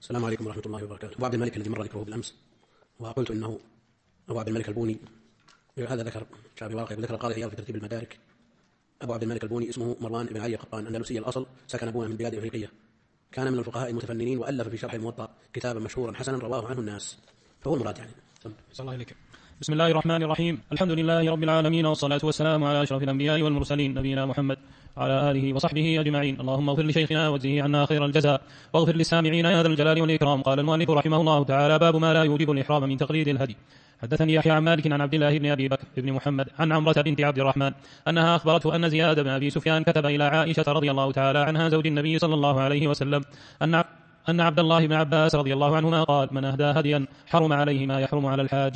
السلام عليكم ورحمة الله وبركاته. أبو عبد الملك الذي مر ذكره بالأمس وقلت إنه أبو عبد الملك البوني، هذا ذكر شعبي واقع ذكر قال عياض في ترتيب المدارك. أبو عبد الملك البوني اسمه مروان بن علي قطان، أندلسي الأصل، سكن أبونا من بلاد أفريقية، كان من الفقهاء المتفننين، وألف في شرح الموطأ كتابا مشهورا حسنا رواه عنه الناس، فهو المراد يعني. صلى الله عليك. بسم الله الرحمن الرحيم. الحمد لله رب العالمين، والصلاة والسلام على أشرف الأنبياء والمرسلين، نبينا محمد وعلى آله وصحبه أجمعين. اللهم اغفر لشيخنا واجزه عنا خير الجزاء، واغفر للسامعين يا ذا الجلال والإكرام. قال المؤلف رحمه الله تعالى: باب ما لا يوجب الإحرام من تقليد الهدي. حدثني يحيى عن مالك عن عبد الله بن أبي بكر بن محمد عن عمرة بنت عبد الرحمن أنها أخبرته أن زياد بن أبي سفيان كتب إلى عائشة رضي الله تعالى عنها زوج النبي صلى الله عليه وسلم أن عبد الله بن عباس رضي الله عنهما قال: من أهدى هديا حرم عليه ما يحرم على الحاج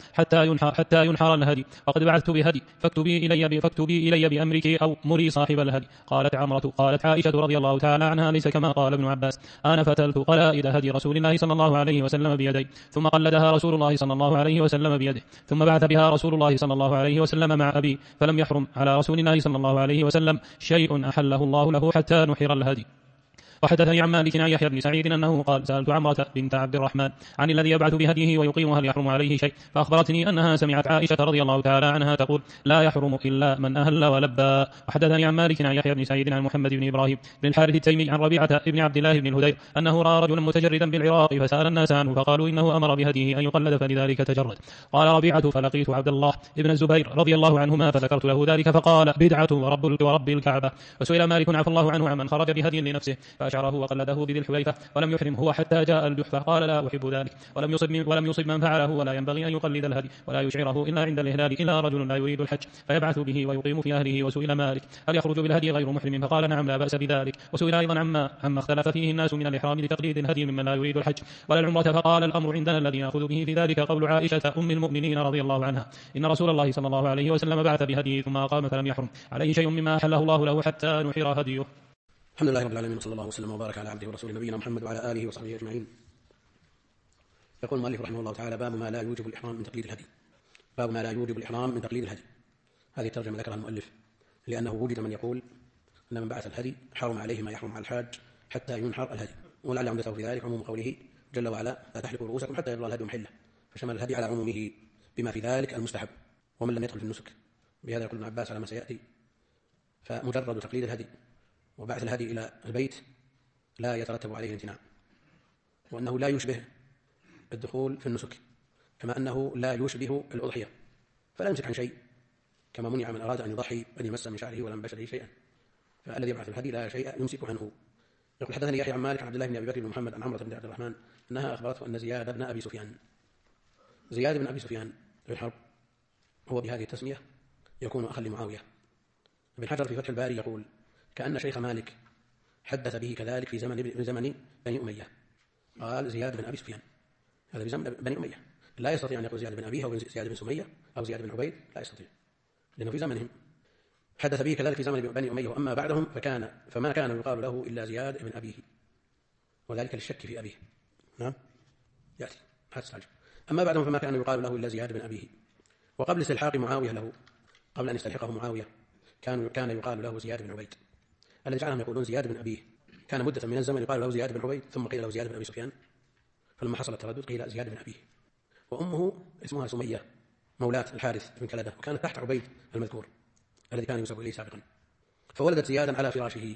حتى ينحر الهدي، وقد بعثت بهدي فاكتبي إلي بأمرك أو مري صاحب الهدي. قالت عمرة: قالت عائشة رضي الله تعالى عنها: ليس كما قال ابن عباس، أنا فتلت قلائد هدي رسول الله صلى الله عليه وسلم بيدي، ثم قلدها رسول الله صلى الله عليه وسلم بيده، ثم بعث بها رسول الله صلى الله عليه وسلم مع أبي، فلم يحرم على رسول الله صلى الله عليه وسلم شيء أحله الله له حتى نحر الهدي. وحدثني عن مالك عن يحيى بن سعيد أنه قال: سألت عمرة بنت عبد الرحمن عن الذي يبعث بهديه ويقيم هل يحرم عليه شيء، فأخبرتني أنها سمعت عائشة رضي الله تعالى عنها تقول: لا يحرم إلا من أهل ولبى. وحدثني عن مالك عن يحيى بن سعيد عن محمد بن إبراهيم بن الحارث التيمي عن ربيعة بن عبد الله بن الهدير أنه رأى رجلا متجردا بالعراق فسأل الناس عنه فقالوا إنه أمر بهديه أن يقلد فلذلك تجرد. قال ربيعة: فلقيت عبد الله بن الزبير رضي الله عنهما فذكرت له ذلك فقال: بدعة ورب الكعبة. وسئل مالك عفى الله عنه عمن خرج بهدي لنفسه فأشعره وقلده بذي الحليفة ولم يحرم هو حتى جاء الجحفة، قال: لا أحب ذلك. ولم يصب من فعله، ولا ينبغي أن يقلد الهدي ولا يشعره إلا عند الإهلال إلا رجل لا يريد الحج فيبعث به ويقيم في أهله. وسئل مالك: هل يخرج بالهدي غير محرم؟ فقال: نعم، لا بأس بذلك. وسئل أيضا عما اختلف فيه الناس من الإحرام لتقليد الهدي ممن لا يريد الحج ولا العمرة، فقال: الأمر عندنا الذي نأخذ به في ذلك قول عائشة أم المؤمنين رضي الله عنها: إن رسول الله صلى الله عليه وسلم بعث بهديه ثم أقام فلم يحرم عليه شيء مما أحله الله له حتى نحر هديه. الحمد لله رب العالمين، صلى الله وسلم وبارك على عبده ورسوله نبينا محمد وعلى آله وصحبه أجمعين. يقول المؤلف رحمه الله تعالى: باب ما لا يوجب الإحرام من تقليد الهدي. باب ما لا يوجب الإحرام من تقليد الهدي. هذه الترجمة ذكرها المؤلف لأنه وجد من يقول أن من بعث الهدي حرم عليه ما يحرم على الحاج حتى ينحر الهدي، ولعل عمدته في ذلك عموم قوله جل وعلا: لا تحلقوا رؤوسكم حتى يبلغ الهدي محله، فشمل الهدي على عمومه بما في ذلك المستحب ومن لم يدخل في النسك. بهذا يقول ابن عباس على ما سيأتي: فمجرد تقليد الهدي وبعث الهدي إلى البيت لا يترتب عليه الامتناع، وأنه لا يشبه الدخول في النسك، كما أنه لا يشبه الأضحية، فلا يمسك عن شيء كما منع من أراد أن يضحي أن يمس من شعره ولا من بشره شيئا، فالذي يبعث الهدي لا شيء يمسك عنه. يقول: حدثني يحيى عن مالك عن عبد الله بن أبي بكر بن محمد عن عمرة بن عبد الرحمن أنها أخبرته أن زياد بن أبي سفيان بن حرب هو بهذه التسمية يكون أخا لمعاوية. ابن حجر في فتح الباري يقول: كأن شيخ مالك حدث به كذلك في زمن بني أمية. قال: زياد بن أبي سفيان، هذا في زمن بني أمية، لا يستطيع أن يقول زياد بن أبيه أو زياد بن سمية أو زياد بن عبيد، لا يستطيع، لأنه في زمنهم حدث به كذلك في زمن بني أمية. وأما بعدهم فما كان يقال له إلا زياد بن أبيه، وذلك للشك في أبيه. نعم يأتي هذا. أما بعدهم فما كان يقال له إلا زياد بن أبيه. وقبل استلحاق معاوية له، قبل أن يستلحقه معاوية، كان يقال له زياد بن عبيد. الذي جعلهم يقولون زياد بن أبيه كان مدة من الزمن يقال له زياد بن عبيد، ثم قيل له زياد بن أبي سفيان، فلما حصل التردد قيل زياد بن أبيه. وأمه اسمها سمية مولاة الحارث بن كلدة، وكانت تحت عبيد المذكور الذي كان ينسب إليه سابقا، فولدت زيادا على فراشه،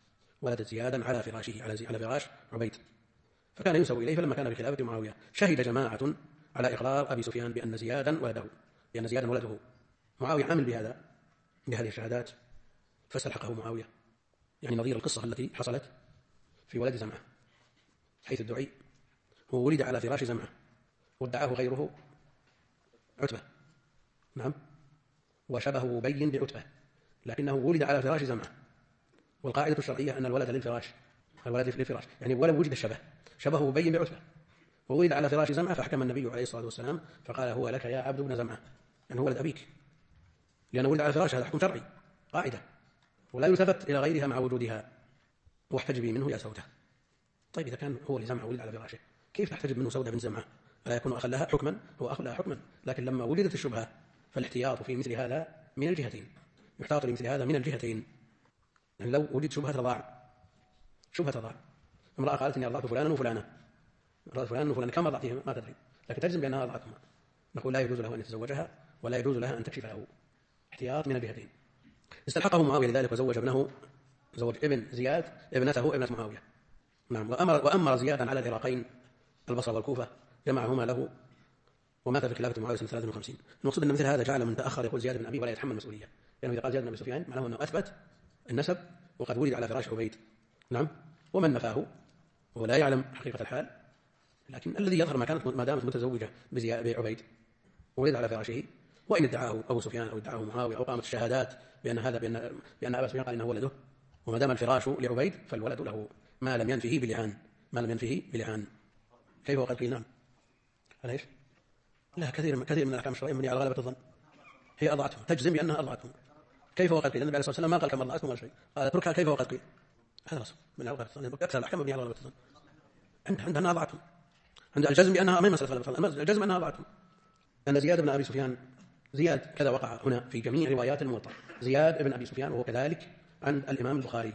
على فراش عبيد، فكان ينسب إليه. فلما كان بخلافة معاوية شهد جماعة على إقرار أبي سفيان بأن زيادا ولده. معاوية عامل بهذه الشهادات، فاستلحقه معاوية، يعني نظير القصة التي حصلت في ولد زمعة، حيث ادعي هو ولد على فراش زمعة وادعاه غيره عتبة، نعم، وشبهه بين بعتبة، لكنه ولد على فراش زمعة. والقاعدة الشرعية أن الولد للفراش، يعني ولم وجد شبهه بين بعتبة، وولد على فراش زمعة، فحكم النبي عليه الصلاة والسلام فقال: هو لك يا عبد بن زمعة، يعني هو ولد أبيك، لأنه ولد على فراش، هذا حكم شرعي، قاعدة، ولا يلتفت إلى غيرها مع وجودها. واحتجبي منه يا سودة. طيب إذا كان هو لزمعة ولد على فراشه، كيف تحتجب منه سودة بن زمعة؟ لا يكون أخا لها حكما، هو أخ لها حكما. لكن لما ولدت الشبهة فالاحتياط في مثل هذا من الجهتين، يحتاط لمثل هذا من الجهتين. يعني لو وجد شبهة رضاع، امرأة قالت إني أرضعت فلانا وفلانة، فلان وفلان كم أرضعتهما ما تدري، لكن تجزم بأنها أرضعتهما، نقول لا يجوز له أن يتزوجها ولا يجوز لها أن تكشف له، احتياط من الجهتين. استلحقه معاوية لذلك وزوج ابنه، زوج ابن زياد ابنته ابنة معاوية، نعم، وأمر زيادا على العراقين البصرة والكوفة، جمعهما له، ومات في خلافة معاوية سنة 53. المقصود أن مثل هذا جعل من تأخر يقول زياد بن أبي ولا يتحمل مسؤولية، يعني إذا قال زياد بن أبي سفيان معناه أنه أثبت النسب وقد ولد على فراش عبيد، نعم، ومن نفاه هو لا يعلم حقيقة الحال، لكن الذي يظهر ما دامت متزوجة بعبيد ولد على فراشه، وإن ادعاه أبو سفيان أو ادعاه معاوية أو قامت الشهادات بأن هذا بأن أبا سفيان قال إنه ولده، وما دام الفراش لعبيد فالولد له ما لم ينفه بلعان. كيف وقد قيل؟ نعم، على ايش؟ لا، كثير من الاحكام الشرعيه مبنيه على غلبه الظن. هي اضعتهم، تجزم بانها اضعتهم. كيف وقد قيل؟ النبي عليه الصلاه والسلام ما قال كم اضعتهم ولا شيء، قال اتركها كيف وقد قيل. هذا رسم من غلبه الظن. اكثر الاحكام مبنيه على غلبه الظن. عندها اضعتهم، عند الجزم بانها ما مساله غلبه الظن، الجزم انها اضعتهم. ان زياد بن ابي سفيان، زياد كذا وقع هنا في جميع روايات الموطأ، زياد بن ابي سفيان، وهو كذلك عند الامام البخاري،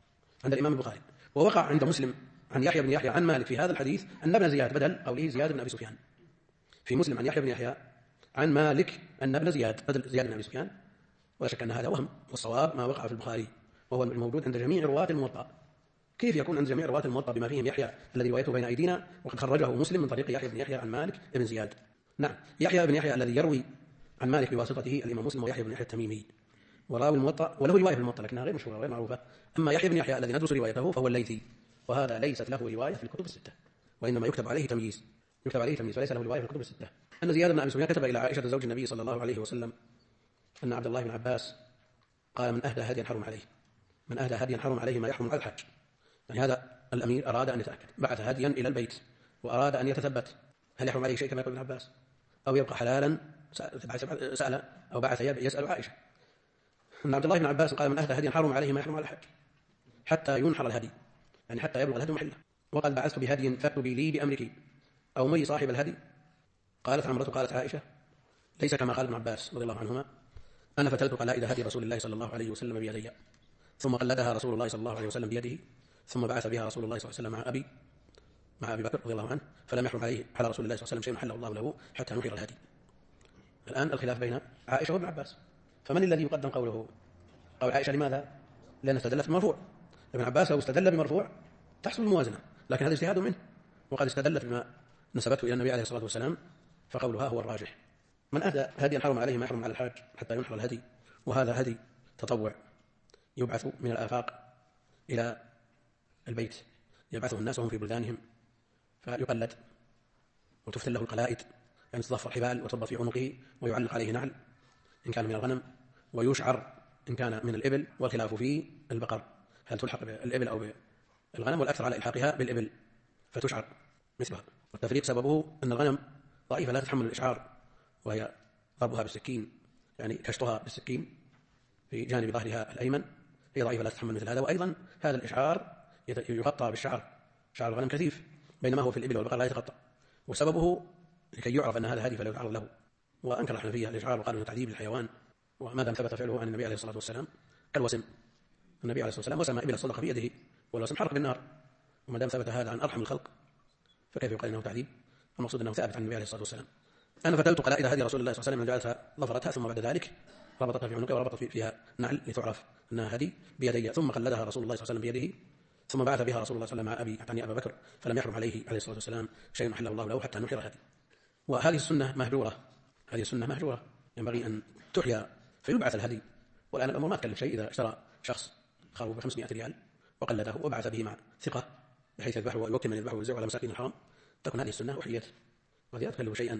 ووقع عند مسلم عن يحيى بن يحيى عن مالك في هذا الحديث أن ابن زياد بدل قوله زياد بن أبي سفيان، في مسلم عن يحيى بن يحيى عن مالك أن ابن زياد بدل زياد بن أبي سفيان، ولا شك أن هذا وهم، والصواب ما وقع في البخاري وهو الموجود عند جميع رواة الموطأ. كيف يكون عند جميع رواة الموطأ بما فيهم يحيى الذي روايته بين أيدينا وقد خرجه مسلم من طريق يحيى بن يحيى عن مالك بن زياد؟ نعم، يحيى بن يحيى الذي يروي عن مالك بواسطته الإمام مسلم ويحيى بن يحيى التميمي، وراوي الموطأ وله رواية في الموطأ لكنها غير مشهورة غير معروفة. أما يحيى بن يحيى الذي ندرس روايته فهو الليثي، وهذا ليست له رواية في الكتب الستة، وإنما يكتب عليه تمييز وليس له رواية في الكتب الستة. أن زياد بن أبي سفيان كتب إلى عائشة زوج النبي صلى الله عليه وسلم أن عبد الله بن عباس قال من أهدى هديا حرم عليه ما يحرم على الحاج. يعني هذا الأمير أراد أن يتأكد، بعث هديا إلى البيت وأراد أن يتثبت هل يحرم عليه شيء كما يقول ابن عباس أو يبقى حلالا، سأل أو بعث يسأل عائشة. أن عبد الله بن عباس قال من أهدى هديا حرم عليه ما يحرم على الحاج حتى ينحر الهدي، يعني حتى يبلغ الهدي محله. وقد بعثت بهدي فاكتبي لي بأمرك أو مري صاحب الهدي. قالت عمرة قالت عائشة ليس كما قال ابن عباس رضي الله عنهما، أنا فتلت قلائد هدي رسول الله صلى الله عليه وسلم بيدي، ثم قلدها رسول الله صلى الله عليه وسلم بيده، ثم بعث بها رسول الله صلى الله عليه وسلم مع أبي بكر رضي الله عنه، فلم يحرم عليه على رسول الله صلى الله عليه وسلم شيء حله الله له حتى نحر الهدي. الآن الخلاف بين عائشة وابن عباس، فمن الذي يقدم قول عائشة؟ لماذا؟ لأن استدلت بمرفوع. ابن عباس لو استدل بمرفوع تحصل الموازنة، لكن هذا اجتهاد منه، وقد استدلت بما نسبته إلى النبي عليه الصلاة والسلام، فقولها هو الراجح. من أهدى هديا حرم عليه ما يحرم على الحاج حتى ينحر الهدي، وهذا هدي تطوع يبعث من الآفاق إلى البيت، يبعثه الناس وهم في بلدانهم فيقلد وتفتل له القلائد، يعني تضفر حبال وتربط في عنقه ويعلق عليه نعل إن كان من الغنم، ويشعر إن كان من الإبل، والخلاف في البقر هل تلحق بالإبل أو بالغنم، والأكثر على إلحاقها بالإبل فتشعر مثلها. والتفريق سببه أن الغنم ضعيفة لا تتحمل الإشعار، وهي ضربها بالسكين، يعني كشطها بالسكين في جانب ظهرها الأيمن، هي ضعيفة لا تتحمل مثل هذا. وأيضا هذا الإشعار يغطى بالشعر، شعر الغنم كثيف، بينما هو في الإبل والبقر لا يتغطى، وسببه لكي يعرف أن هذا هادي فلا يتعرض له. وأنكر الحنفية الإشعار وقالوا أنه تعذيب للحيوان، وما دام ثبت فعله عن النبي عليه الصلاة والسلام كالوسم، النبي عليه الصلاة والسلام وسم إبل الصدقة بيده والوسم حرق بالنار، وما دام ثبت هذا عن أرحم الخلق فكيف يقال إنه تعذيب؟ المقصود أنه ثابت عن النبي عليه الصلاة والسلام. أنا فتلت قلائد هدي رسول الله صلى الله عليه وسلم، جعلتها ظفرتها، ثم بعد ذلك ربطتها في عنقها وربطت فيها نعل لتعرف أنها هدي بيدي، ثم قلدها رسول الله صلى الله عليه وسلم بيده، ثم بعث بها رسول الله صلى الله عليه وسلم مع أبي يعني أبا بكر، فلم يحرم عليه الصلاة والسلام شيء حله الله له حتى نحر الهدي. وهذه السنة مهجورة، هذه السنة مهجورة، ينبغي أن تحيا فيبعث الهدي. والآن الأمر ما تكلف شيء، إذا اشترى شخص خروف ب500 ريال وقلده وبعث به مع ثقة بحيث يذبحه ويوكل من يذبحه ويوزعه على مساكين الحرم، تكون هذه السنة أحيت وهذه لا تكلف شيئا.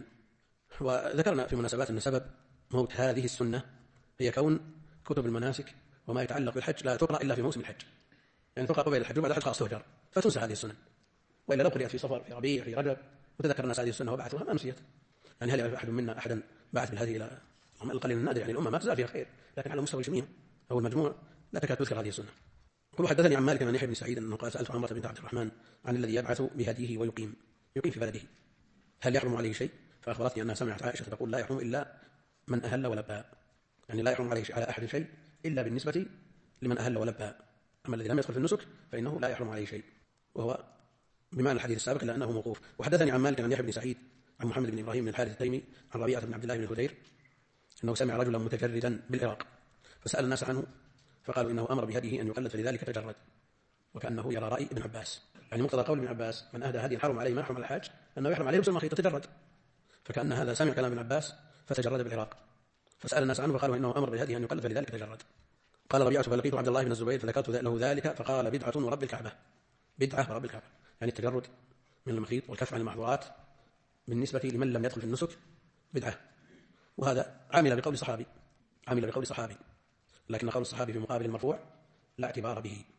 وذكرنا في مناسبات أن سبب موت هذه السنة هي كون كتب المناسك وما يتعلق بالحج لا تقرأ إلا في موسم الحج، يعني تقرأ قبيل الحج وبعد الحج خلاص تهجر فتنسى هذه السنة، وإلا لو قرأت في صفر في ربيع في رجب وتذكر الناس هذه السنة وبعثوها ما نسيت. يعني هل يعرف أحد منا أحدا بعث بالهدي إلى القليل النادر، يعني الأمة ما تزال فيها خير، لكن على مستوى الجميع أو المجموع لا تكاد تذكر هذه السنة. يقول حدثني عن مالك عن يحيى بن سعيد أنه قال سألت عمرة بنت عبد الرحمن عن الذي يبعث بهديه ويقيم في بلده هل يحرم عليه شيء، فأخبرتني أنها سمعت عائشة تقول لا يحرم إلا من أهل ولبى، يعني لا يحرم عليه على أحد شيء إلا بالنسبة لمن أهل ولبى، أما الذي لم يدخل في النسك فإنه لا يحرم عليه شيء، وهو بمعنى الحديث السابق إلا أنه موقوف. وحدثني عن مالك عن يحيى بن سعيد عن محمد بن إبراهيم بن الحارث التيمي عن ربيعة بن عبد الله بن الهدير أنه سمع رجلا متجردا بالعراق فسأل الناس عنه فقالوا إنه أمر بهديه أن يقلد فلذلك تجرد، وكأنه يرى رأي ابن عباس، يعني مقتضى قول ابن عباس من أهدى هدي حرم عليه ما حرم الحاج أنه يحرم عليه لبس المخيط تجرد، فكأن هذا سمع كلام ابن عباس فتجرد بالعراق فسأل الناس عنه فقالوا إنه أمر بهديه أن يقلد فلذلك تجرد. قال ربيعة فلقيت عبد الله بن الزبير فذكرت له ذلك فقال بدعة ورب الكعبة، بدعة ورب الكعبة، يعني التجرد من المخيط والكف عن المحظورات بالنسبة لمن لم يدخل في النسك بدعة. وهذا عامل بقول صحابي، لكن قول الصحابي في مقابل المرفوع لا اعتبار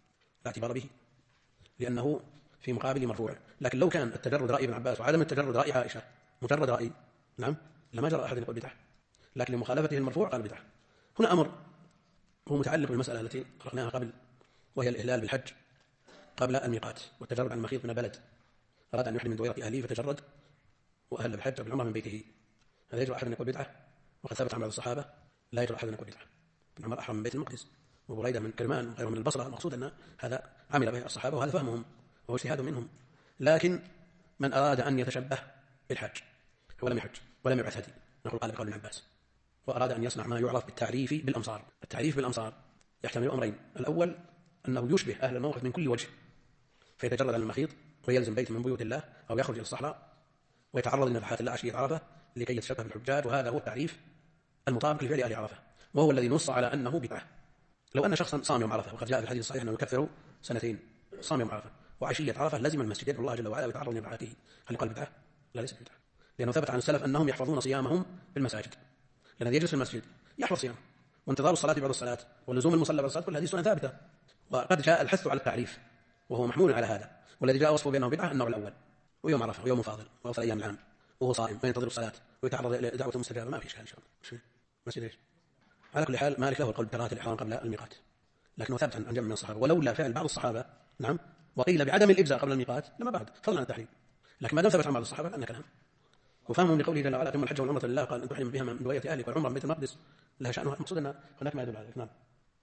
به لأنه في مقابل مرفوع. لكن لو كان التجرد رأي ابن عباس وعدم التجرد رأي عائشة مجرد رأي نعم لما جرى أحد يقول بدعة، لكن لمخالفته المرفوع قال بدعة. هنا أمر هو متعلق بالمسألة التي طرحناها قبل، وهي الإهلال بالحج قبل الميقات والتجرد عن المخيط من بلد، أراد أن يحرم من دويرة أهله فتجرد وأهل بالحج بالعمرة من بيته، هذا يجرى أحد أن يقول بدعة؟ وقد ثبت عن بعض الصحابة لا يجرى أحد أن يقول بدعة. ابن عمر أحرم من بيت المقدس وبريدة من كرمان وغيره من البصرة، المقصود أن هذا عمل به الصحابة وهذا فهمهم وهو اجتهاد منهم. لكن من أراد أن يتشبه بالحج ولم يحج ولم يبعث هدي نقول قال بقول ابن عباس، وأراد أن يصنع ما يعرف بالتعريف بالأمصار. التعريف بالأمصار يحتمل أمرين، الأول أنه يشبه أهل الموقف من كل وجه فيتجرد عن المخيط ويلزم بيت من بيوت الله أو يخرج إلى الصحراء ويتعرض لنفحات الله عشية عرفة لكي يتشبه بالحجاج، وهذا هو التعريف المطابق لفعل أهل عرفة وهو الذي نص على أنه بدعة. لو أن شخصا صام يوم عرفة، وقد جاء في الحديث الصحيح أنه يكفر سنتين، صام يوم عرفة وعشية عرفة لزم المسجد يدعو الله جل وعلا ويتعرض لنفحاته، هل يقال بدعة؟ لا، ليس بدعة، لأنه ثبت عن السلف أنهم يحفظون صيامهم في المساجد، لأن الذي يجلس في المسجد يحفظ صيامه، وانتظار الصلاة بعد الصلاة ولزوم المصلى بعد الصلاة، كل هذه سنة ثابتة. وقد جاء الحث على التعريف وهو محمول على هذا، والذي جاء وصفه بأنه بدعة النوع الأول، ويوم عرفة ويوم فاضل وأفضل أيام العام وهو صائم وينتظر الصلاة ويتعرض إلى دعوة مستجابة، ما في إشكال إن شاء الله. مسجد إيش؟ على كل حال مالك له القول بكراهة الإحرام قبل الميقات، لكنه ثابت عن جمع من الصحابة، ولولا فعل بعض الصحابة نعم وقيل بعدم الإجزاء قبل الميقات لما بعد فضلا عن التحريم، لكن ما دام ثبت عن بعض الصحابة فأنا كلام. وفهمهم لقوله جل وعلا ثم الحج والعمرة لله قال أن تحرم بها من دوية أهلك والعمرة من بيت المقدس لها شأنها، المقصود أن هناك ما يدل على الإتمام.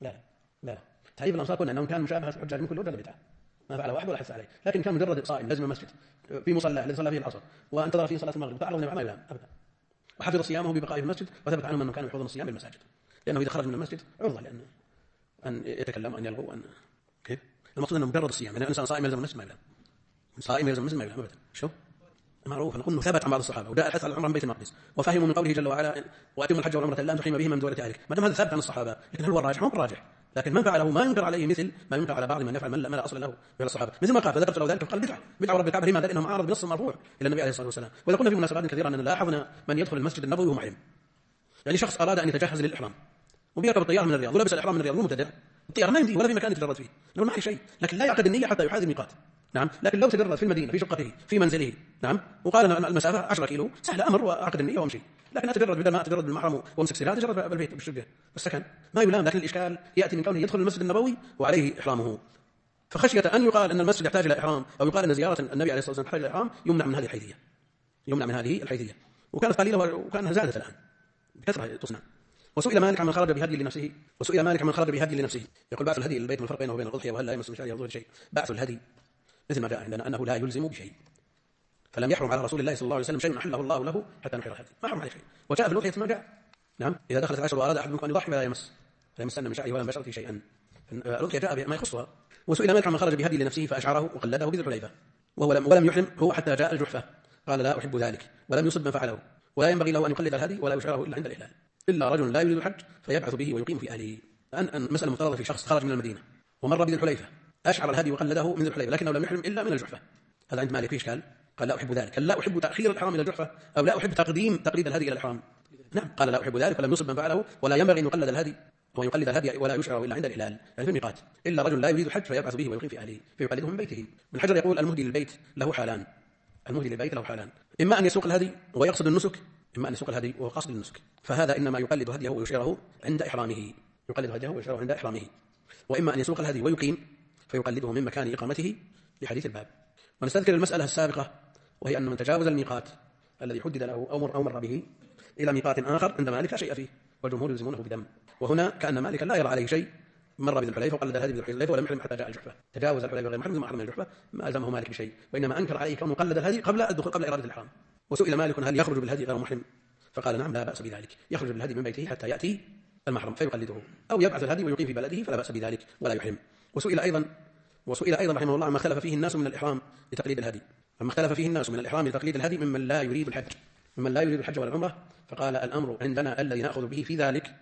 لا تعريف الأنصار قلنا أنهم كانوا مشابهة الحجاج من كل وجه بدعة، ما فعل واحد ولا حث عليه، لكن كان مجرد صائم لازم المسجد في مصلى الذي صلى فيه العصر وانتظر فيه صلاة المغرب وتعرض للعمل لا أبدا، وحفظ صيامه ببقائه في المسجد، وثبت عنهم أنهم كانوا يحفظون الصيام بالمساجد، لأنه إذا خرج من المسجد عرضة لأن أن يتكلم أن يلغو أن كيف المقصود أنه مجرد الصيام، يعني الإنسان صائم يلزم المسجد ما يلزم، صائم يلزم المسجد ما يلزم أبدا. شو معروف نقول انه ثبت عن بعض الصحابه وجاء الحث على العمره من بيت المقدس، وفهموا من قوله جل وعلا واتموا الحج والعمره الا ان تحرم بهما من دوله اهلك، ما دام هذا ثابت عن الصحابه، لكن هل هو الراجح؟ ما هو الراجح، لكن من فعله ما ينكر عليه مثل ما ينكر على بعض من يفعل ما لا اصل له من الصحابه، مثل ما قال فذكرت له ذلك فقال بدعه ورب الكعبه، لماذا؟ لانه معارض بنص مرفوع الى النبي عليه الصلاه والسلام. واذا قلنا في مناسبات كثيره اننا لاحظنا من يدخل المسجد النبوي وهو محرم، يعني شخص اراد ان يتجهز للاحرام وبيركب الطياره من الرياض ولبس الاحرام من الرياض ومبتدع، الطياره ما يمدي ولا في مكان يتجرد فيه، نقول ما في شيء، لكن لا يعقد النيه حتى يحاذي الميقات. نعم، لكن لو تجرد في المدينة في شقته في منزله نعم وقال المسافة 10 كيلو سهل أمر وعقد النية وامشي، لكن أتجرد بدل ما أتجرد بالمحرم وامسك سلاح تجرد بالبيت بالشقة بالسكن ما يلام، لكن الإشكال يأتي من كونه يدخل المسجد النبوي وعليه إحرامه، فخشية أن يقال أن المسجد يحتاج إلى إحرام أو يقال أن زيارة النبي عليه الصلاة والسلام تحتاج إلى إحرام يمنع من هذه الحيثية، وكانت قليلة وكانها زادت الآن بكثرة تصنع. وسئل مالك عن من خرج بهدي لنفسه، يقول بعث الهدي للبيت والفرق بينه وبين الأضحية وهل لا يمس من شعره يضر شيء. بعث الهدي مثل ما جاء عندنا أنه لا يلزم بشيء، فلم يحرم على رسول الله صلى الله عليه وسلم شيء أحله الله له حتى نحر الهدي، ما حرم عليه شيء. وجاء في الأضحية ما جاء نعم إذا دخلت العشر وأراد أحد منكم أن يضحي فلا يمسن من شعره ولا من بشرته شيئا، الأضحية جاء ما يخصها. وسئل مالك عن من خرج بهدي لنفسه فأشعره وقلده بذي الحليفة ولم يحرم هو حتى جاء الجحفة، قال لا أحب ذلك ولم يصب من فعله، ولا ينبغي له أن يقلد الهدي ولا يشعره إلا عند الإحلال، إلا رجل لا يريد الحج فيبعث به ويقيم في أهله. أن مسألة مفترضة في شخص خرج من المدينة ومر بذي الحليفة أشعر الهدي وقلده من ذي الحليفة لكنه لم يحرم إلا من الجحفة، هذا عند مالك في إشكال، قال لا أحب ذلك، لا أحب تأخير الإحرام إلى الجحفة أو لا أحب تقليد الهدي إلى الإحرام، نعم قال لا أحب ذلك ولم يصب من فعله، ولا ينبغي أن يقلد الهدي ويقلد الهدي ولا يشعر إلا عند الإحلال يعني في الميقات، إلا رجل لا يريد الحج فيبعث به ويقيم في أهله فيقلده من بيته. ابن حجر يقول المهدي للبيت له حالان، إما أن يسوق الهدي ويقصد النسك، إما أن يسوق الهدي وقصد النسك، فهذا إنما يقلد هديه ويشعره عند إحرامه، وإما أن يسوق الهدي ويقيم فيقلده من مكان إقامته لحديث الباب. ونستذكر المسألة السابقة وهي أن من تجاوز الميقات الذي حدد له أو مر به إلى ميقات آخر عند مالك لا شيء فيه، والجمهور يلزمونه بدم، وهنا كأن مالك لا يرى عليه شيء مر بذي الحليفة وقلد الهدي بذي الحليفة ولم يحرم حتى جاء الجحفة، تجاوز الحليفة غير محرم ثم أحرم من الجحفة، ما ألزمه مالك بشيء، وإنما أنكر عليه كونه قلد الهدي قبل الدخول، قبل إرادة الإحرام. وسئل مالك هل يخرج بالهدي غير محرم؟ فقال نعم لا بأس بذلك، يخرج بالهدي من بيته حتى يأتي المحرم فيقلده، أو يبعث الهدي ويقيم في بلده فلا بأس بذلك ولا يحرم. وسئل أيضا رحمه الله عما اختلف فيه الناس من الإحرام لتقليد الهدي، عما اختلف فيه الناس من الإحرام لتقليد الهدي ممن لا يريد الحج ولا العمرة. فقال الأمر عندنا الذي نأخذ به في ذلك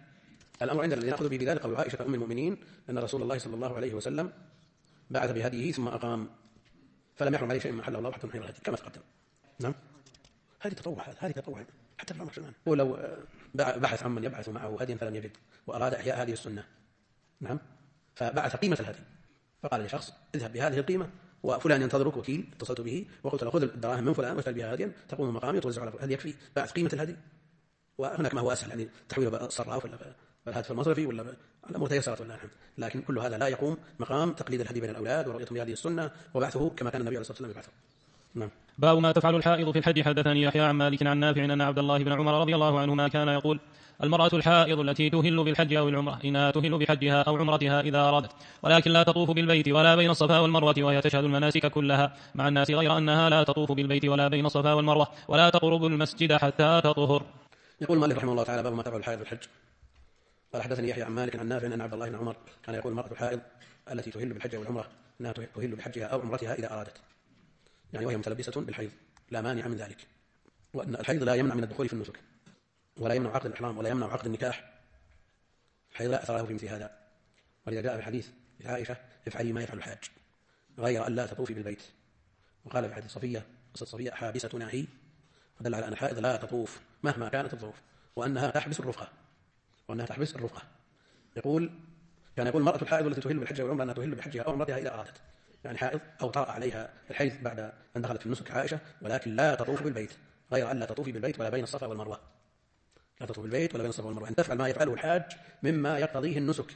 قول عائشة أم المؤمنين أن رسول الله صلى الله عليه وسلم بعث بهديه ثم أقام فلم يحرم عليه شيء ما حله الله حتى نحير الهدي كما تقدم. نعم، هذه تطوع حتى في العمر كمان. ولو بحث عمن يبعث معه هديا فلم يجد وأراد إحياء هذه السنة، نعم، فبعث قيمة الهدي، فقال لشخص اذهب بهذه القيمة وفلان ينتظرك، وكيل اتصلت به وقلت له خذ الدراهم من فلان واشتري بها هديا تقوم مقامي وتوزع على هل يكفي بعث قيمة الهدي؟ وهناك ما هو أسهل، يعني تحويل الصراف ولا الهاتف المصرفي ولا الأمور تيسرت ولا نعم، لكن كل هذا لا يقوم مقام تقليد الهدي بين الأولاد ورؤيتهم بهذه السنة وبعثه كما كان النبي عليه الصلاة والسلام يبعثه. نعم. باب ما تفعل الحائض في الحج. حدثني يحيى عن مالك عن نافع أن عبد الله بن عمر رضي الله عنهما كان يقول: المرأة الحائض التي تهل بالحج أو العمرة إنها تهل بحجها أو عمرتها إذا أرادت، ولكن لا تطوف بالبيت ولا بين الصفا والمروة، وهي تشهد المناسك كلها مع الناس، غير أنها لا تطوف بالبيت ولا بين الصفا والمروة ولا تقرب المسجد حتى تطهر. يقول مالك رحمه الله تعالى: باب ما تفعل الحائض في الحج. قال: حدثني يحيى عن مالك عن نافع أن عبد الله بن عمر كان يقول: المرأة الحائض التي تهل بالحج أو العمرة إنها تهل بحجها أو عمرتها إذا أرادت، يعني وهي متلبسة بالحيض لا مانع من ذلك، وأن الحيض لا يمنع من الدخول في النسك ولا يمنع عقد الإحرام ولا يمنع عقد النكاح، الحيض لا أثر له في مثل هذا. ولذا جاء في حديث عائشة: افعلي ما يفعل الحاج غير أن لا تطوفي بالبيت. وقال في حديث صفية: قصة صفية: حابستنا هي، ودل على أن الحائض لا تطوف مهما كانت الظروف، وأنها تحبس الرفقة. يقول: كان يقول: المرأة الحائض التي تهل بالحج والعمرة أنها تهل بحجها أو عمرتها إذا أرادت، يعني حائض أو طرأ عليها الحيض بعد أن دخلت في النسك عائشة، ولكن لا تطوف بالبيت، غير أن لا تطوفي بالبيت ولا بين الصفا والمروة، لا تطوف بالبيت ولا بين الصفا والمروة، أن تفعل ما يفعله الحاج مما يقتضيه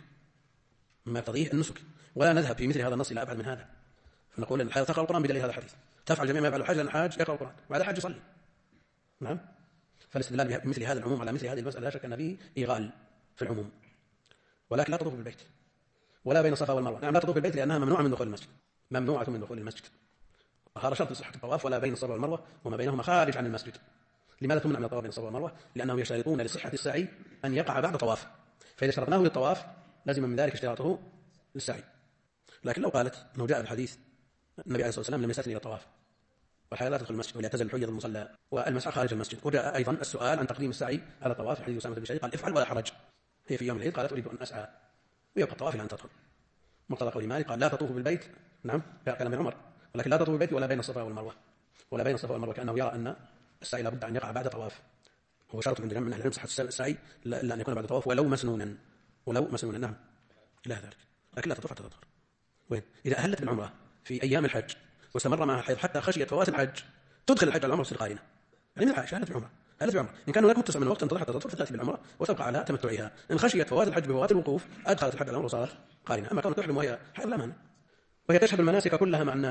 النسك، ولا نذهب في مثل هذا النص إلى أبعد من هذا، فنقول أن الحائض تقرأ القرآن بدليل هذا الحديث، تفعل جميع ما يفعله الحاج لأن الحاج يقرأ القرآن وبعد الحاج يصلي. نعم، فالاستدلال بمثل هذا العموم على مثل هذه المسألة لا شك أن فيه إيغال في العموم. ولكن لا تطوف بالبيت ولا بين الصفا والمروة. نعم، لا تطوف بالبيت لأنها ممنوعة من دخول المسجد، وهذا شرط لصحة الطواف: ولا بين الصفا والمروة وما بينهما خارج عن المسجد. لماذا تمنع من الطواف بين الصفا والمروة؟ لأنهم يشترطون لصحة السعي أن يقع بعد طواف، فإذا شرطناه للطواف لازم من ذلك اشتراطه للسعي. لكن لو قالت أنه جاء في الحديث النبي عليه الصلاة والسلام لم يستثني إلى الطواف، والحائض لا تدخل المسجد وليعتزل الحيض المصلى والمسعى خارج المسجد، وجاء أيضا السؤال عن تقديم السعي على الطواف في حديث أسامة بن زيد قال: افعل ولا حرج. هي في يوم العيد قالت: أريد أن أسعى، ويبقى الطواف إلى أن تطهر. مقتضى قول مالك قال: لا تطوف بالبيت. نعم، كلام ابن عمر، ولكن لا تطوف بالبيت ولا بين الصفا والمروة، كأنه يرى أن السعي لابد أن يقع بعد طواف، هو شرط عند جمع من أهل العلم صحة السعي إلا أن يكون بعد طواف ولو مسنونا. نعم، إلى ذلك، لكن لا تطوف حتى تطهر. وين؟ إذا أهلت بالعمرة في أيام الحج واستمر معها الحيض حتى خشيت فوات الحج، تدخل الحج على العمرة وتصير قارنة. يعني من العائشة أهلت بالعمرة، إن كان هناك متسع من الوقت تنتظر حتى تطهر فتأتي بالعمرة وتبقى على تمتعها. إن خشيت فوات الحج بفوات الوقوف أدخلت الحج على العمرة وصارت قارنة. أما كانت تحرم وهي حائض لا مانع، وهي تشهد المناسك كلها مع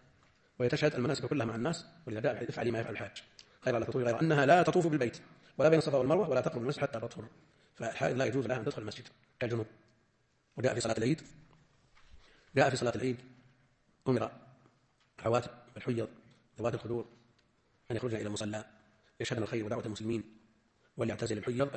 الناس، ولذا جاء: افعلي ما يفعل الحاج غير أنها لا تطوف بالبيت ولا بين الصفا والمروة ولا تقرب المسجد حتى تطهر. فالحائض لا يجوز لها أن تدخل المسجد كالجنوب. وجاء في صلاة العيد أمر العواتق والحيض ذوات الخدور أن يخرجن إلى المصلى يشهدن الخير ودعوة المسلمين، وليعتزل الحيض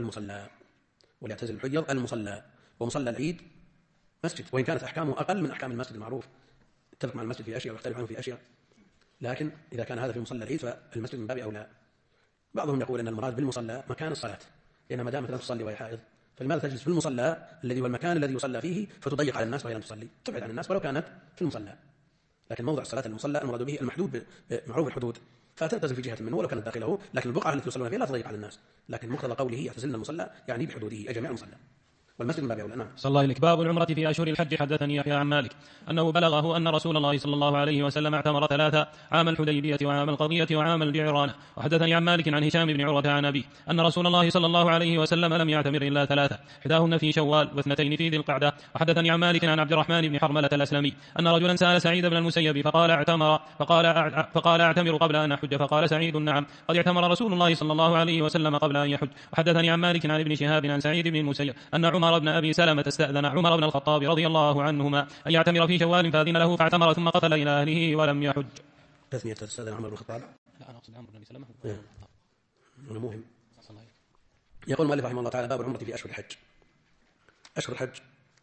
المصلى. ومصلى العيد مسجد، وإن كانت أحكامه أقل من أحكام المسجد المعروف، اتفق مع المسجد في أشياء ويختلف عنه في أشياء، لكن إذا كان هذا في مصلى العيد فالمسجد من باب أولى. بعضهم يقول أن المراد بالمصلى مكان الصلاة، لأن ما دامت لا تصلي وهي حائض فلماذا تجلس في المصلى الذي هو المكان الذي يصلى فيه فتضيق على الناس وهي لم تصلي، تبعد عن الناس ولو كانت في المصلى. لكن موضع الصلاة المصلى المراد به المحدود بمعروف الحدود، فتلتزم في جهة منه ولو كانت داخله، لكن البقعة التي يصلون فيها لا تضيق على الناس. لكن مقتضى قوله يعتزلن المصلى يعني بحدوده أي جميع المصلى، والمسجد من باب أولى. نعم. صلى الله عليك. باب العمرة في أشهر الحج. حدثني يحيى عن مالك أنه بلغه أن رسول الله صلى الله عليه وسلم اعتمر 3: عام الحديبية وعام القضية وعام الجعرانة. وحدثني عن مالك عن هشام بن عروة عن أبيه أن رسول الله صلى الله عليه وسلم لم يعتمر إلا 3: إحداهن في شوال و2 في ذي القعدة. وحدثني عن مالك عن عبد الرحمن بن حرملة الأسلمي أن رجلا سأل سعيد بن المسيب فقال أعتمر قبل أن أحج، فقال سعيد: نعم، قد اعتمر رسول الله صلى الله عليه وسلم قبل أن يحج. وحدثني عن مالك عن ابن شهاب عن سعيد بن المسيب أن عمر عمر بن أبي سلمة استأذن عمر بن الخطاب رضي الله عنهما أن يعتمر في شوال فأذن له فاعتمر ثم قتل إلى أهله ولم يحج. تثنية استأذن عمر بن الخطاب؟ لا أنا أقصد عمر بن أبي سلمة. مهم. يقول المؤلف رحمه الله تعالى: باب العمرة في أشهر الحج. أشهر الحج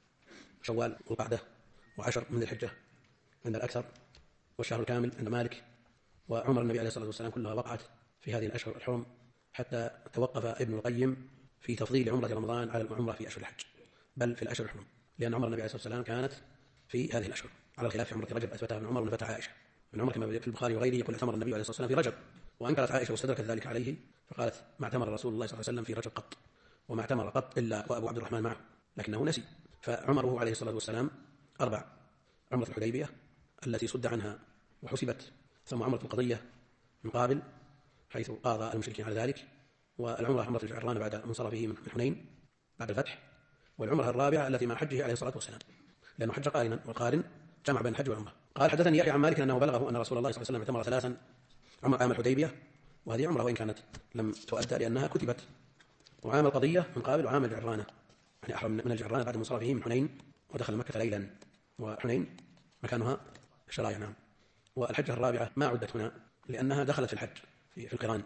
شوال والقعدة وعشر من الحجة عند الأكثر، والشهر الكامل عند مالك. وعمر النبي عليه الصلاة والسلام كلها وقعت في هذه الأشهر الحرم، حتى توقف ابن القيم في تفضيل عمرة رمضان على العمرة في أشهر الحج، بل في الأشهر الحرم، لأن عمر النبي عليه الصلاة والسلام كانت في هذه الأشهر، على الخلاف في عمرة رجب أثبتها ابن عمر ونفتها عائشة. ابن عمر كما في البخاري وغيره يقول اعتمر النبي عليه الصلاة والسلام في رجب، وأنكرت عائشة واستدركت ذلك عليه فقالت: ما اعتمر رسول الله صلى الله عليه وسلم في رجب قط، وما اعتمر قط إلا وأبو عبد الرحمن معه، لكنه نسي. فعمره عليه الصلاة والسلام 4: عمرة الحديبية التي صد عنها وحسبت، ثم عمرة القضية من قابل حيث قاضى المشركين على ذلك، والعمرة عمرة الجعرانة بعد منصرفه من حنين بعد الفتح، والعمرة الرابعة التي مع حجه عليه الصلاة والسلام، لأنه حج قارنا، والقارن جمع بين الحج والعمرة. قال: حدثني يحيى عن مالك أنه بلغه أن رسول الله صلى الله عليه وسلم اعتمر 3 عام الحديبية، وهذه عمرة وإن كانت لم تؤدى لأنها كتبت، وعام القضية من قابل، وعام الجعرانة يعني أحرم من الجعرانة بعد منصرفه من حنين ودخل مكة ليلا، وحنين مكانها الشرايع. نعم. والحجة الرابعة ما عدت هنا لأنها دخلت في الحج في القران،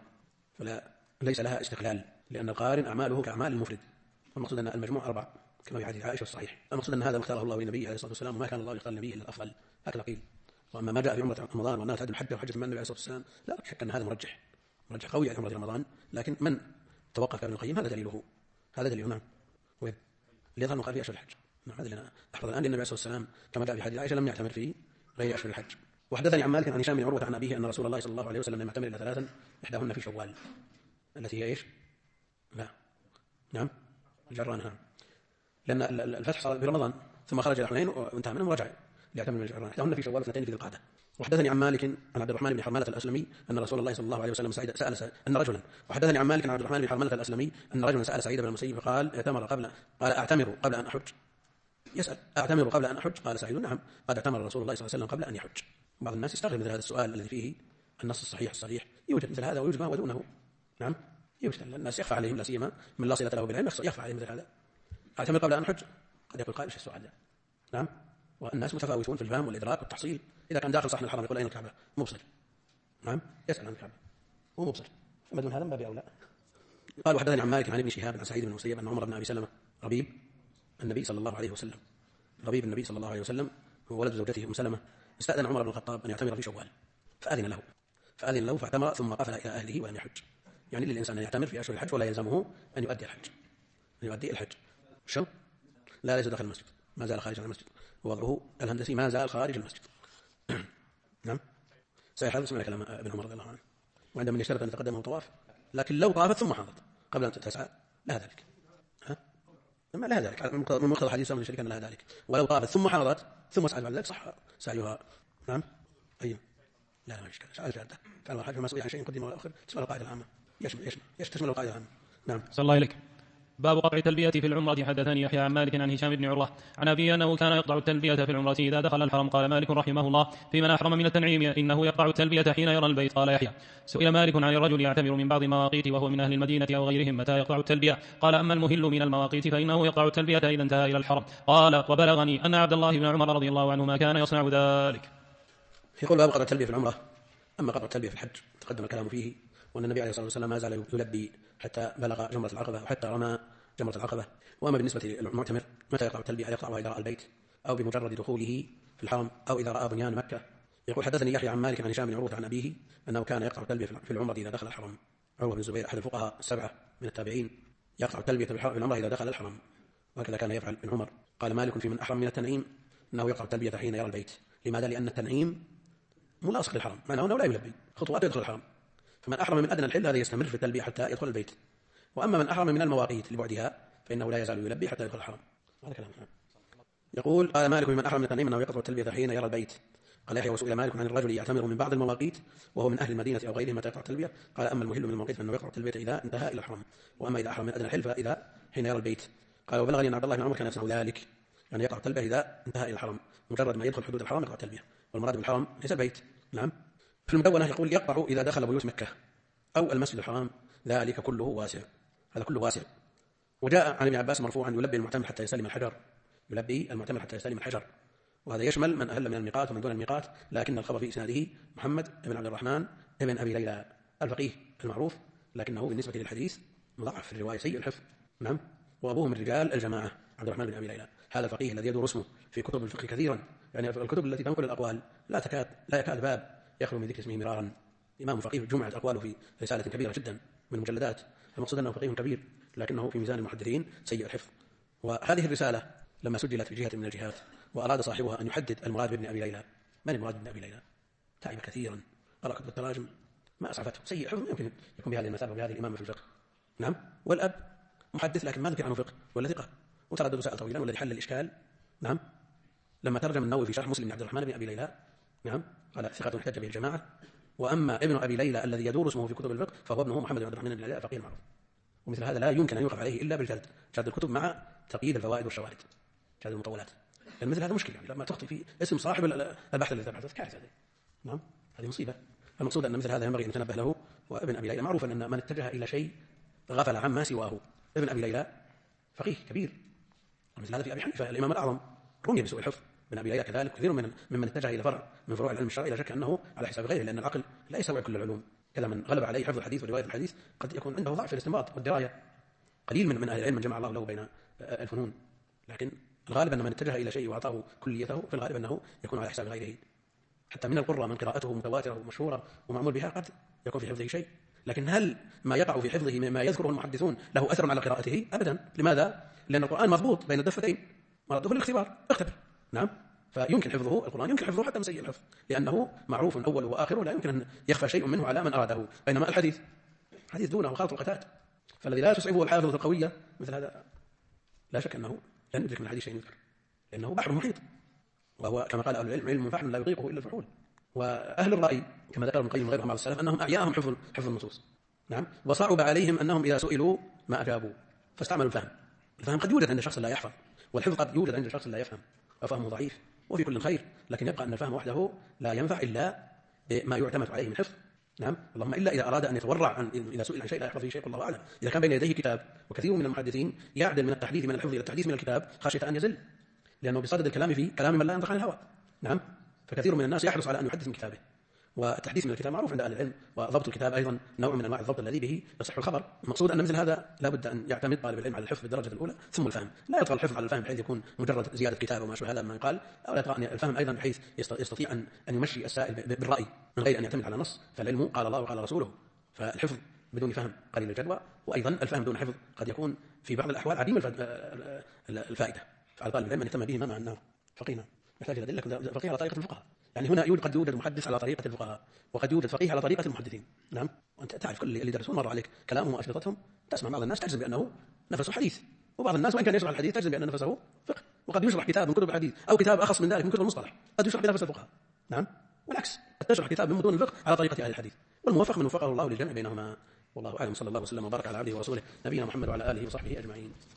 فليس لها استقلال، لأن القارن أعماله كأعمال المفرد. المقصود أن المجموع 4 كما في حديث عائشة الصحيح. المقصود أن هذا اختاره الله للنبي عليه الصلاة والسلام، وما كان الله يختار النبي إلا الأفضل، هكذا قيل. وأما ما جاء في عمرة رمضان والناس هدوا الحج وحجة من النبي عليه الصلاة والسلام، لا شك أن هذا مرجح قوي على عمرة رمضان، لكن من توقف ابن القيم هذا دليله. نعم. وين اللي يظهر في أشهر الحج؟ نعم، هذا اللي أنا أحفظ الآن. النبي عليه الصلاة والسلام كما جاء في حديث عائشة لم يعتمر في غير أشهر الحج. وحدثني عن مالك عن هشام بن عروة عن أبيه أن رسول الله صلى الله عليه وسلم لم يعتمر إلا 3 إحداهن في شوال، التي هي إيش؟ لا. نعم، الجعرانة. نعم، لأن الفتح صار في رمضان ثم خرج إلى حنين وانتهى منه ورجع ليعتمر من الجعرانة، إحداهن في شوال و2 في ذي القعدة. وحدثني عن مالك عن عبد الرحمن بن حرملة الأسلمي أن رسول الله صلى الله عليه وسلم سأل أن رجلا وحدثني عن مالك عن عبد الرحمن بن حرملة الأسلمي أن رجلا سأل سعيد بن المسيب فقال: قال: أعتمر قبل أن أحج. يسأل: أعتمر قبل أن أحج؟ قال سعيد: نعم، قد اعتمر رسول الله صلى الله عليه وسلم قبل أن يحج. بعض الناس يستغرب مثل هذا السؤال الذي فيه النص الصحيح الصريح. يوجد مثل هذا ويوجد ما هو دونه. نعم، يوجد الناس يخفى عليهم، لا سيما من لا صلة له بالعلم يخفى عليهم مثل هذا. أعتمر قبل أن أحج، قد يقول قائل: ايش السؤال ده؟ نعم، والناس متفاوتون في الفهم والإدراك والتحصيل. إذا كان داخل صحن الحرم يقول: أين الكعبة؟ مبصر. نعم، يسأل عن الكعبة هو مبصر، ثم دون هذا من باب أولى. قال: وحدثني عن مالك عن ابن شهاب عن سعيد بن المسيب أن عمر بن أبي سلمة ربيب النبي صلى الله عليه وسلم هو ولد زوجته أم سلمة، استأذن عمر بن الخطاب أن يعتمر في شوال، فأذن له فاعتمر ثم قفل إلى أهله ولم يحج. يعني للإنسان أن يعتمر في أشهر الحج ولا يلزمه أن يؤدي الحج. شو؟ لا، ليس داخل المسجد، ما زال خارج المسجد، ووضعه الهندسي ما زال خارج المسجد. نعم، سيحرص اسمع كلام ابن عمر رضي الله عنه. وعندما يشترط أن يتقدمه طواف، لكن لو طافت ثم حاضت قبل أن تسعى لها ذلك. ما لها ذلك من مقتضى حديث سامي الشريك أن لها ذلك. ولو طافت ثم حاضت ثم سعت بعد ذلك صح سعيها. نعم، أيوه، لا ما إشكال. سأل جادة كان الحاج مسؤول عن شيء قدم ولا أخر تشمل القاعدة العامة، تشمل القاعدة العامة. نعم. صلى الله عليك. باب قطع التلبية في العمرة. حدثني يحيى عن مالك عن هشام بن عروة عن أبي أنه كان يقطع التلبية في العمرة إذا دخل الحرم. قال مالك رحمه الله: في من أحرم من التنعيم إنه يقطع التلبية حين يرى البيت. قال يحيى: سئل مالك عن الرجل يعتمر من بعض المواقيت وهو من أهل المدينة أو غيرهم متى يقطع التلبية؟ قال: أما المهل من المواقيت فإنه يقطع التلبية إذا انتهى إلى الحرم. قال: وبلغني أن عبد الله بن عمر رضي الله عنهما كان يصنع ذلك. يقول باب قطع التلبية في العمرة. أما قطع التلبية في الحج تقدم الكلام فيه، وأن النبي عليه الصلاة والسلام ما زال يلبي حتى بلغ جمرة العقبة وحتى رمى جمرة العقبة. وأما بالنسبة للمعتمر متى يقطع التلبية؟ هل يقطعها إذا رأى البيت أو بمجرد دخوله في الحرم أو إذا رأى بنيان مكة؟ يقول حدثني يحيى عن مالك عن هشام بن عروة عن أبيه أنه كان يقطع التلبية في العمرة إذا دخل الحرم. عروة بن الزبير أحد الفقهاء 7 من التابعين يقطع التلبية في العمرة إذا دخل الحرم، وهكذا كان يفعل ابن عمر. قال مالك في من أحرم من التنعيم أنه يقطع التلبية حين يرى البيت. لماذا؟ لأن التنعيم ملاصق للحرم، معناه أنه لا يلبي خطوات يدخل الحرم. فمن أحرم من أدنى الحل هذا يستمر في التلبية حتى يدخل البيت. وأما من أحرم من المواقيت لبعدها فإنه لا يزال يلبي حتى يدخل الحرم. هذا كلام. يقول قال مالك من أحرم من التنعيم أنه يقطع التلبية حين يرى البيت. قال يحيى: وسئل مالك عن الرجل يعتمر من بعض المواقيت وهو من أهل المدينة أو غيرهم متى يقطع التلبية؟ قال: أما المهل من المواقيت فإنه يقطع التلبية إذا انتهى إلى الحرم، وأما إذا أحرم من أدنى الحل فإذا حين يرى البيت. قال: وبلغني أن عبد الله بن عمر كان يصنع ذلك، يعني يقطع التلبية إذا انتهى إلى الحرم، مجرد ما يدخل حدود الحرم يقطع التلبية، والمراد بالحرم ليس البيت. نعم. في المدونة يقول: يقطع إذا دخل بيوت مكة أو المسجد الحرام، ذلك كله واسع. هذا كله واسع، وجاء عن ابن عباس مرفوعا يلبي المعتمر حتى يستلم الحجر، يلبي المعتمر حتى يستلم الحجر، وهذا يشمل من أهل من الميقات ومن دون الميقات، لكن الخبر في إسناده محمد بن عبد الرحمن بن أبي ليلى الفقيه المعروف، لكنه بالنسبة للحديث مضاعف في الرواية سيء الحفظ. نعم. وأبوه من رجال الجماعة عبد الرحمن بن أبي ليلى، هذا الفقيه الذي يدور اسمه في كتب الفقه كثيرا، يعني الكتب التي تنقل الأقوال لا يكاد باب يخلو من ذكر اسمه مرارا. إمام فقيه جمعت أقواله في رسالة كبيرة جدا من مجلدات، المقصود أنه فقيه كبير لكنه في ميزان المحدثين سيء الحفظ. وهذه الرسالة لما سجلت في جهة من الجهات وأراد صاحبها أن يحدد المراد بابن أبي ليلى، من المراد بابن أبي ليلى؟ تعب كثيرا، قرأ كتب التراجم ما أسعفته، سيء حفظ، يمكن يكون بهذه المثابة وبهذه الإمامة في الفقه. نعم. والأب محدث لكن ما ذكر عنه فقه ولا ثقة، وتردد سائل طويلا، والذي حل الإشكال نعم لما ترجم النووي في شرح مسلم بن عبد الرحمن بن أبي ليلى، نعم، قال ثقة احتج به الجماعة، وأما ابن أبي ليلى الذي يدور اسمه في كتب الفقه فهو ابنه محمد بن عبد الرحمن بن أبي ليلى الفقيه المعروف. ومثل هذا لا يمكن أن يوقف عليه إلا بالجلد، جلد الكتب مع تقييد الفوائد والشواهد، جلد المطولات، لأن مثل هذا مشكلة، يعني لما تخطئ في اسم صاحب البحث الذي تبحث كارثة، نعم، هذه مصيبة. المقصود أن مثل هذا ينبغي أن يتنبه له. وابن أبي ليلى معروف أن من اتجه إلى شيء غفل عما سواه. ابن أبي ليلى فقيه كبير، ومثل هذا في أبي حنيفة الإمام الأعظم رمي بسوء الحفظ. ابن أبي ليلى كذلك كثير ممن اتجه إلى فرع من فروع العلم الشرعي لا شك أنه على حساب غيره، لأن العقل لا يستوعب كل العلوم. كذا من غلب عليه حفظ الحديث ورواية الحديث قد يكون عنده ضعف في الاستنباط والدراية. قليل من أهل العلم من جمع الله له بين الفنون، لكن الغالب أن من اتجه إلى شيء وأعطاه كليته في الغالب أنه يكون على حساب غيره. حتى من القرى من قراءته متواترة ومشهورة ومعمول بها قد يكون في حفظه شيء، لكن هل ما يقع في حفظه مما يذكره المحدثون له أثر على قراءته؟ أبدا. لماذا؟ لأن القرآن مربوط بين الدفتين، مرده الاختبار، اختبر. نعم. فيمكن حفظه القرآن، يمكن حفظه حتى من سيء الحفظ، لأنه معروف أوله وآخره لا يمكن أن يخفى شيء منه على من أراده. بينما الحديث حديث دونه خلط القتات، فالذي لا تصعبه الحافظة القوية مثل هذا لا شك أنه لن يدرك من الحديث شيء يذكر، لأنه بحر محيط، وهو كما قال أهل العلم علم فحم لا يطيقه إلا الفحول. وأهل الرأي كما ذكر ابن القيم وغيرهم على السلف أنهم أعياهم حفظ النصوص. نعم. وصعب عليهم أنهم إذا سئلوا ما أجابوا، فاستعملوا الفهم. الفهم قد يوجد عند شخص لا يحفظ، والحفظ قد يوجد عند شخص لا يفهم، وفهمه ضعيف، وفي كل خير، لكن يبقى أن الفهم وحده لا ينفع إلا ما يعتمد عليه من حفظ. نعم. اللهم إلا إذا أراد أن يتورع إذا سئل عن شيء لا يحفظ فيه شيء، والله أعلم. إذا كان بين يديه كتاب، وكثير من المحدثين يعدل من التحديث من الحفظ إلى التحديث من الكتاب خشية أن يزل، لأنه بصدد الكلام فيه كلام من لا ينطق عن الهوى. نعم. فكثير من الناس يحرص على أن يحدث من كتابه، والتحديث من الكتاب معروف عند أهل العلم، وضبط الكتاب أيضا نوع من أنواع الضبط الذي به يصح الخبر. المقصود أن مثل هذا لا بد أن يعتمد طالب العلم على الحفظ بالدرجة الأولى ثم الفهم، لا يطغى الحفظ على الفهم بحيث يكون مجرد زيادة كتاب وما شابه هذا ما يقال، أو لا يطغى الفهم أيضا بحيث يستطيع أن يمشي السائل بالرأي من غير أن يعتمد على نص. فالعلم قال الله وقال رسوله، فالحفظ بدون فهم قليل الجدوى، وأيضا الفهم دون حفظ قد يكون في بعض الأحوال عديم الفائدة. فعلى طالب العلم أن يهتم به ما مع النار. فقينا يحتاج إلى أدلة، فقيه على طريقة الفقهاء، يعني هنا قد يوجد محدث على طريقة الفقهاء، وقد يوجد فقيه على طريقة المحدثين. نعم. وأنت تعرف كل اللي درسون مر عليك كلامهم وأشرطتهم، تسمع بعض الناس تجزم بأنه نفسه حديث، وبعض الناس وإن كان يشرح الحديث تجزم بأن نفسه فقه، وقد يشرح كتاب من كتب الحديث أو كتاب أخص من ذلك من كتب المصطلح قد يشرح بنفس الفقهاء. نعم. والعكس، قد تشرح كتاب من متون الفقه على طريقة أهل الحديث، والموفق من وفقه الله للجمع بينهما. والله أعلم. صلى الله وسلم وبارك على عبده ورسوله نبينا محمد وعلى آله وصحبه أجمعين.